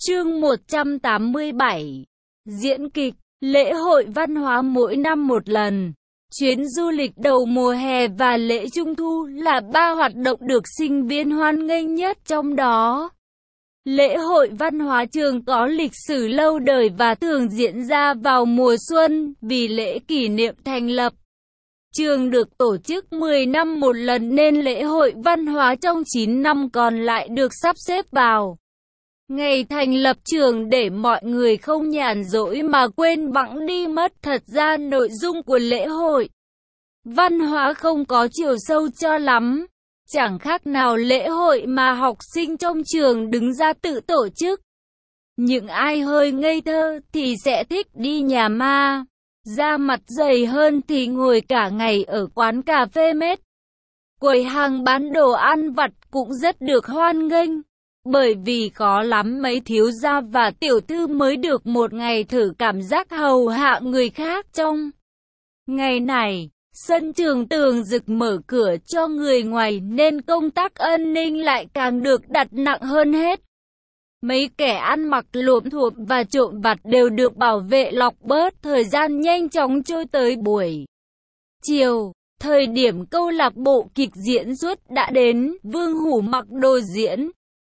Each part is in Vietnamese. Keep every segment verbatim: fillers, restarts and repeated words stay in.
Chương một trăm tám mươi bảy. Diễn kịch, lễ hội văn hóa mỗi năm một lần. Chuyến du lịch đầu mùa hè và lễ Trung thu là ba hoạt động được sinh viên hoan nghênh nhất trong đó. Lễ hội văn hóa trường có lịch sử lâu đời và thường diễn ra vào mùa xuân vì lễ kỷ niệm thành lập. Trường được tổ chức mười năm một lần nên lễ hội văn hóa trong chín năm còn lại được sắp xếp vào ngày thành lập trường để mọi người không nhàn rỗi mà quên bẵng đi mất. Thật ra nội dung của lễ hội văn hóa không có chiều sâu cho lắm, chẳng khác nào lễ hội mà học sinh trong trường đứng ra tự tổ chức. Những ai hơi ngây thơ thì sẽ thích đi nhà ma, da mặt dày hơn thì ngồi cả ngày ở quán cà phê mết. Quầy hàng bán đồ ăn vặt cũng rất được hoan nghênh, bởi vì khó lắm mấy thiếu gia và tiểu thư mới được một ngày thử cảm giác hầu hạ người khác. Trong ngày này, sân trường tường rực mở cửa cho người ngoài nên công tác an ninh lại càng được đặt nặng hơn hết. Mấy kẻ ăn mặc lộm thuộm và trộm vặt đều được bảo vệ lọc bớt. Thời gian nhanh chóng trôi tới buổi chiều, thời điểm câu lạc bộ kịch diễn xuất đã đến. Vương Hủ mặc đồ diễn,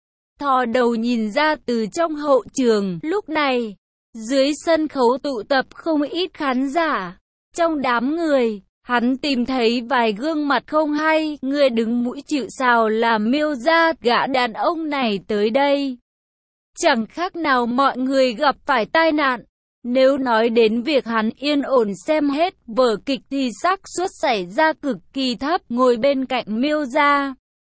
thò đầu nhìn ra từ trong hậu trường. Lúc này, dưới sân khấu tụ tập không ít khán giả. Trong đám người, hắn tìm thấy vài gương mặt không hay. Người đứng mũi chịu sào là Miêu Gia. Gã đàn ông này tới đây chẳng khác nào mọi người gặp phải tai nạn. Nếu nói đến việc hắn yên ổn xem hết vở kịch thì xác suất xảy ra cực kỳ thấp. Ngồi bên cạnh Miêu Gia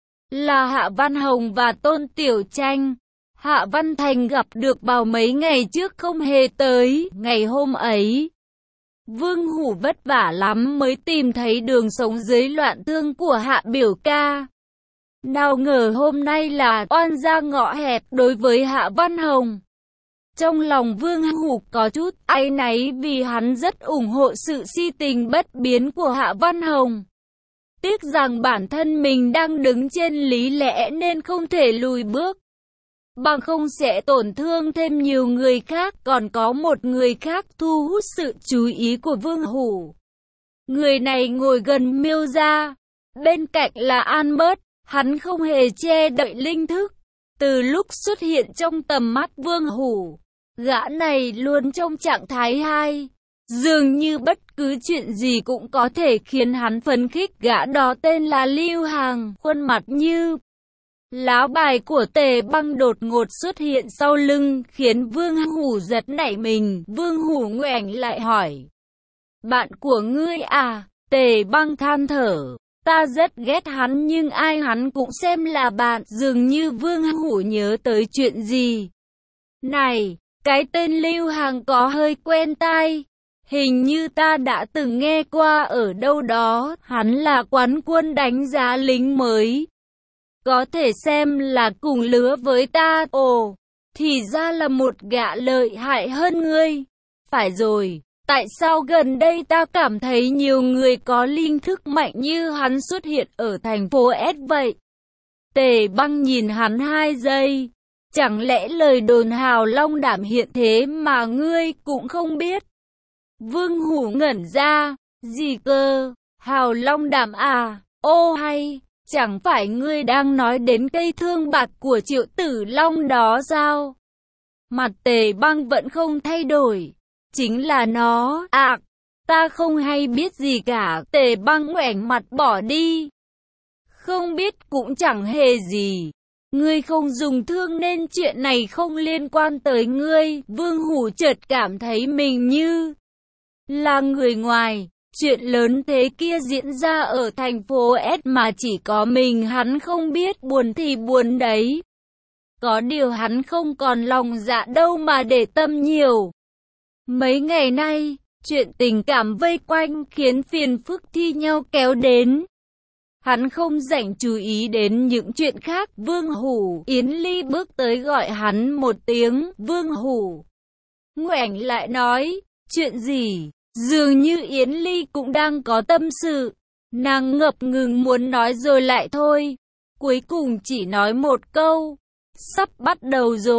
là Hạ Văn Hồng và Tôn Tiểu Tranh. Hạ Văn Thành gặp được vào mấy ngày trước không hề tới. Ngày hôm ấy, Vương Hủ vất vả lắm mới tìm thấy đường sống dưới loạn thương của Hạ biểu ca. Nào ngờ hôm nay là oan gia ngõ hẹp đối với Hạ Văn Hồng. Trong lòng Vương Hủ có chút áy náy vì hắn rất ủng hộ sự si tình bất biến của Hạ Văn Hồng. Tiếc rằng bản thân mình đang đứng trên lý lẽ nên không thể lùi bước, bằng không sẽ tổn thương thêm nhiều người khác. Còn có một người khác thu hút sự chú ý của Vương Hủ. Người này ngồi gần Miêu Gia, bên cạnh là An Bớt. Hắn không hề che đậy linh thức. Từ lúc xuất hiện trong tầm mắt Vương Hủ, gã này luôn trong trạng thái hai. Dường như bất cứ chuyện gì cũng có thể khiến hắn phấn khích. Gã đó tên là Lưu Hàng, khuôn mặt như lá bài của Tề Băng đột ngột xuất hiện sau lưng, khiến Vương Hủ giật nảy mình. Vương Hủ ngoảnh lại hỏi: "Bạn của ngươi à?" Tề Băng than thở: "Ta rất ghét hắn nhưng ai hắn cũng xem là bạn." Dường như Vương Hủ nhớ tới chuyện gì. "Này, cái tên Lưu Hàng có hơi quen tai. Hình như ta đã từng nghe qua ở đâu đó. Hắn là quán quân đánh giá lính mới. Có thể xem là cùng lứa với ta." "Ồ, thì ra là một gã lợi hại hơn ngươi." "Phải rồi, tại sao gần đây ta cảm thấy nhiều người có linh thức mạnh như hắn xuất hiện ở thành phố S vậy?" Tề Băng nhìn hắn hai giây. "Chẳng lẽ lời đồn Hào Long Đảm hiện thế mà ngươi cũng không biết?" Vương Hủ ngẩn ra. "Gì cơ? Hào Long Đảm à? Ô hay, chẳng phải ngươi đang nói đến cây thương bạc của Triệu Tử Long đó sao?" Mặt Tề Băng vẫn không thay đổi. "Chính là nó." "À, ta không hay biết gì cả." Tề Băng ngoảnh mặt bỏ đi. "Không biết cũng chẳng hề gì. Ngươi không dùng thương nên chuyện này không liên quan tới ngươi." Vương Hủ chợt cảm thấy mình như là người ngoài. Chuyện lớn thế kia diễn ra ở thành phố S mà chỉ có mình hắn không biết. Buồn thì buồn đấy. Có điều hắn không còn lòng dạ đâu mà để tâm nhiều. Mấy ngày nay, chuyện tình cảm vây quanh khiến phiền phức thi nhau kéo đến. Hắn không rảnh chú ý đến những chuyện khác. Vương Hủ, Yến Ly bước tới gọi hắn một tiếng. Vương Hủ ngoảnh lại nói: "Chuyện gì?" Dường như Yến Ly cũng đang có tâm sự. Nàng ngập ngừng muốn nói rồi lại thôi. Cuối cùng chỉ nói một câu: "Sắp bắt đầu rồi."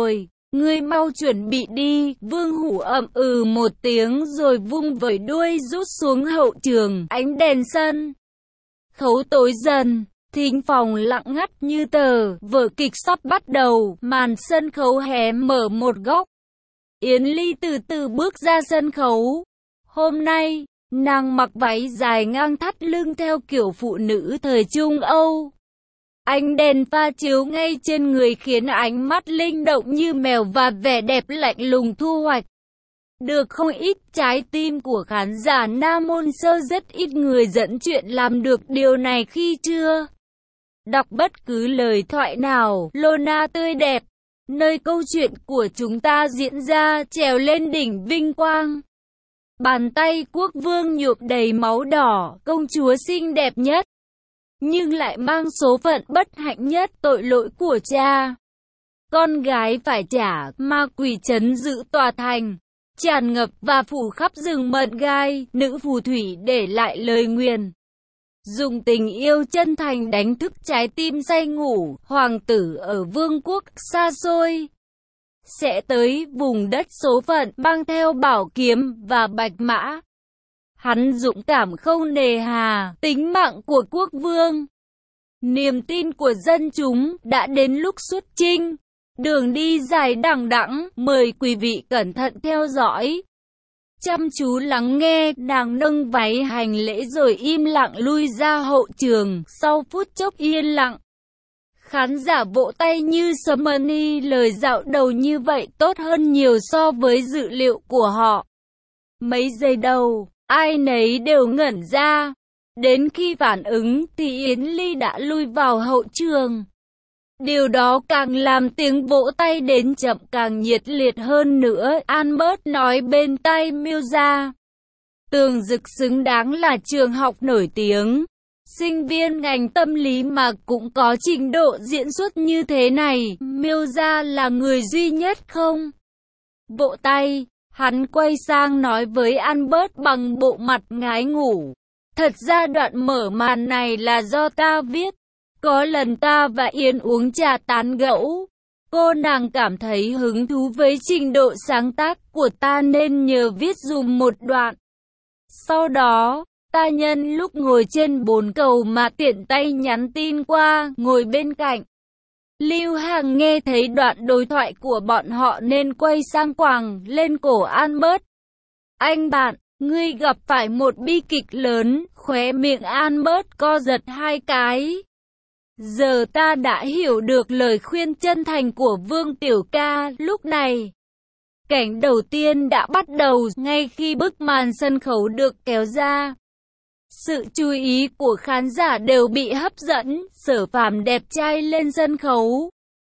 Ngươi mau chuẩn bị đi. Vương Hủ ậm ừ một tiếng rồi vung vẩy đuôi rút xuống hậu trường. Ánh đèn sân khấu tối dần, thính phòng lặng ngắt như tờ. Vở kịch sắp bắt đầu, màn sân khấu hé mở một góc. Yến Ly từ từ bước ra sân khấu. Hôm nay, nàng mặc váy dài ngang thắt lưng theo kiểu phụ nữ thời Trung Âu. Ánh đèn pha chiếu ngay trên người khiến ánh mắt linh động như mèo và vẻ đẹp lạnh lùng thu hoạch được không ít trái tim của khán giả Nam Môn Sơ. Rất ít người dẫn chuyện làm được điều này khi chưa đọc bất cứ lời thoại nào. Lona tươi đẹp, nơi câu chuyện của chúng ta diễn ra, trèo lên đỉnh vinh quang. Bàn tay quốc vương nhuộm đầy máu đỏ, công chúa xinh đẹp nhất, nhưng lại mang số phận bất hạnh nhất, tội lỗi của cha. Con gái phải trả, ma quỷ trấn giữ tòa thành, tràn ngập và phủ khắp rừng mận gai. Nữ phù thủy để lại lời nguyền, dùng tình yêu chân thành đánh thức trái tim say ngủ. Hoàng tử ở vương quốc xa xôi sẽ tới vùng đất số phận, mang theo bảo kiếm và bạch mã. Hắn dũng cảm không nề hà tính mạng của quốc vương, niềm tin của dân chúng. Đã đến lúc xuất chinh, đường đi dài đằng đẵng, mời quý vị cẩn thận theo dõi, chăm chú lắng nghe. Nàng nâng váy hành lễ rồi im lặng lui ra hậu trường. Sau phút chốc yên lặng, khán giả vỗ tay như sấm. Lời dạo đầu như vậy tốt hơn nhiều so với dự liệu của họ. Mấy giây đầu, ai nấy đều ngẩn ra. Đến khi phản ứng thì Yến Ly đã lui vào hậu trường. Điều đó càng làm tiếng vỗ tay đến chậm càng nhiệt liệt hơn nữa. Albert nói bên tai Miuza, Tường Dực xứng đáng là trường học nổi tiếng, sinh viên ngành tâm lý mà cũng có trình độ diễn xuất như thế này. Miuza là người duy nhất không vỗ tay. Hắn quay sang nói với Albert bằng bộ mặt ngái ngủ, thật ra đoạn mở màn này là do ta viết. Có lần ta và Yên uống trà tán gẫu, cô nàng cảm thấy hứng thú với trình độ sáng tác của ta nên nhờ viết dùm một đoạn. Sau đó, ta nhân lúc ngồi trên bồn cầu mà tiện tay nhắn tin qua. Ngồi bên cạnh Lưu Hàng nghe thấy đoạn đối thoại của bọn họ nên quay sang quàng lên cổ Albert. Anh bạn, ngươi gặp phải một bi kịch lớn. Khóe miệng Albert co giật hai cái. Giờ ta đã hiểu được lời khuyên chân thành của Vương Tiểu Ca. Lúc này, cảnh đầu tiên đã bắt đầu. Ngay khi bức màn sân khấu được kéo ra, sự chú ý của khán giả đều bị hấp dẫn. Sở Phàm đẹp trai lên sân khấu.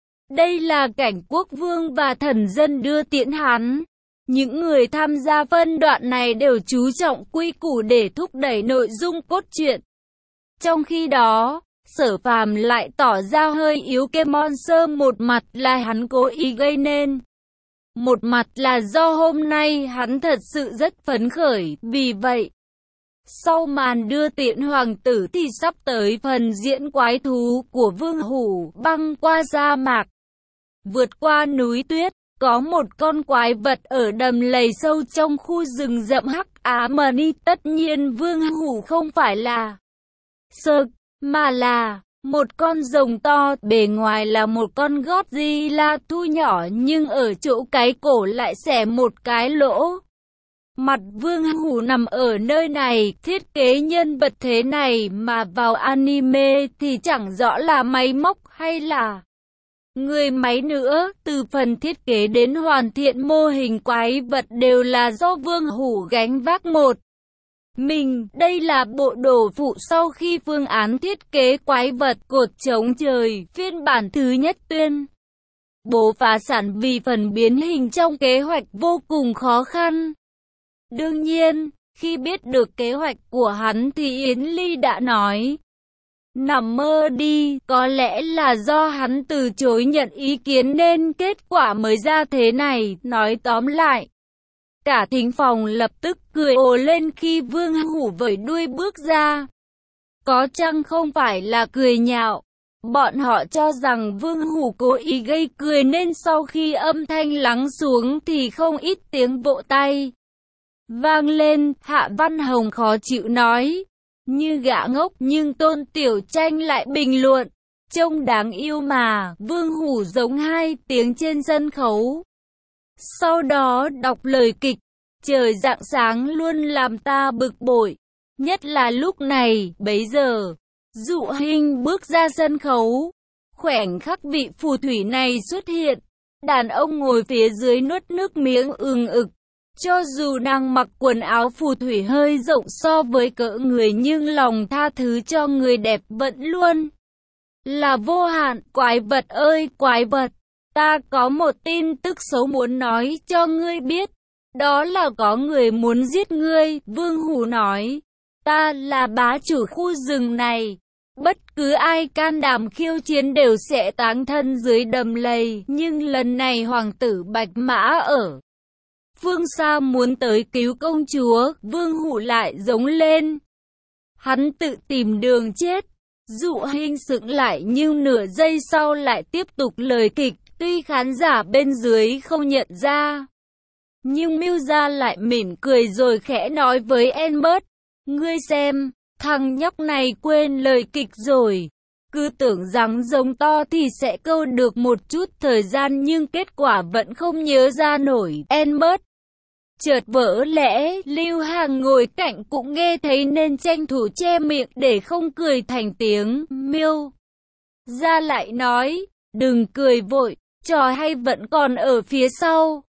Đây là cảnh quốc vương và thần dân đưa tiễn hắn. Những người tham gia phân đoạn này đều chú trọng quy củ để thúc đẩy nội dung cốt truyện. Trong khi đó, Sở Phàm lại tỏ ra hơi yếu kém. Monster một mặt là hắn cố ý gây nên, một mặt là do hôm nay hắn thật sự rất phấn khởi. Vì vậy, sau màn đưa tiễn hoàng tử thì sắp tới phần diễn quái thú của Vương Hủ. Băng qua sa mạc, vượt qua núi tuyết, có một con quái vật ở đầm lầy sâu trong khu rừng rậm Hắc Ám. Tất nhiên Vương Hủ không phải là sơ, mà là một con rồng to. Bề ngoài là một con Godzilla thu nhỏ nhưng ở chỗ cái cổ lại xẻ một cái lỗ. Mặt Vương Hủ nằm ở nơi này. Thiết kế nhân vật thế này mà vào anime thì chẳng rõ là máy móc hay là người máy nữa. Từ phần thiết kế đến hoàn thiện mô hình quái vật đều là do Vương Hủ gánh vác một mình. Đây là bộ đồ phụ sau khi phương án thiết kế quái vật cột trống trời phiên bản thứ nhất tuyên bố phá sản vì phần biến hình trong kế hoạch vô cùng khó khăn. Đương nhiên, khi biết được kế hoạch của hắn thì Yến Ly đã nói, nằm mơ đi, có lẽ là do hắn từ chối nhận ý kiến nên kết quả mới ra thế này. Nói tóm lại, cả thính phòng lập tức cười ồ lên khi Vương Hủ vẫy đuôi bước ra. Có chăng không phải là cười nhạo, Bọn họ cho rằng Vương Hủ cố ý gây cười nên sau khi âm thanh lắng xuống thì không ít tiếng vỗ tay vang lên. Hạ Văn Hồng khó chịu nói, như gã ngốc, nhưng Tôn Tiểu Tranh lại bình luận, trông đáng yêu mà. Vương Hủ giống hai tiếng trên sân khấu. Sau đó đọc lời kịch, trời rạng sáng luôn làm ta bực bội, nhất là lúc này. Bấy giờ, Dụ Hinh bước ra sân khấu. Khoảnh khắc vị phù thủy này xuất hiện, đàn ông ngồi phía dưới nuốt nước miếng ừng ực. Cho dù nàng mặc quần áo phù thủy hơi rộng so với cỡ người nhưng lòng tha thứ cho người đẹp vẫn luôn là vô hạn. Quái vật ơi quái vật, ta có một tin tức xấu muốn nói cho ngươi biết. Đó là có người muốn giết ngươi. Vương Hủ nói, ta là bá chủ khu rừng này. Bất cứ ai can đảm khiêu chiến đều sẽ táng thân dưới đầm lầy. Nhưng lần này hoàng tử Bạch Mã ở phương xa muốn tới cứu công chúa. Vương Hủ lại giống lên, hắn tự tìm đường chết. Dụ Hinh sững lại nhưng nửa giây sau lại tiếp tục lời kịch. Tuy khán giả bên dưới không nhận ra, nhưng Mưu Gia lại mỉm cười rồi khẽ nói với Albert, ngươi xem, thằng nhóc này quên lời kịch rồi. Cứ tưởng rằng giống to thì sẽ câu được một chút thời gian nhưng kết quả vẫn không nhớ ra nổi. Albert chợt vỡ lẽ. Lưu Hàng ngồi cạnh cũng nghe thấy nên tranh thủ che miệng để không cười thành tiếng. Miêu Gia lại nói, đừng cười vội, trò hay vẫn còn ở phía sau.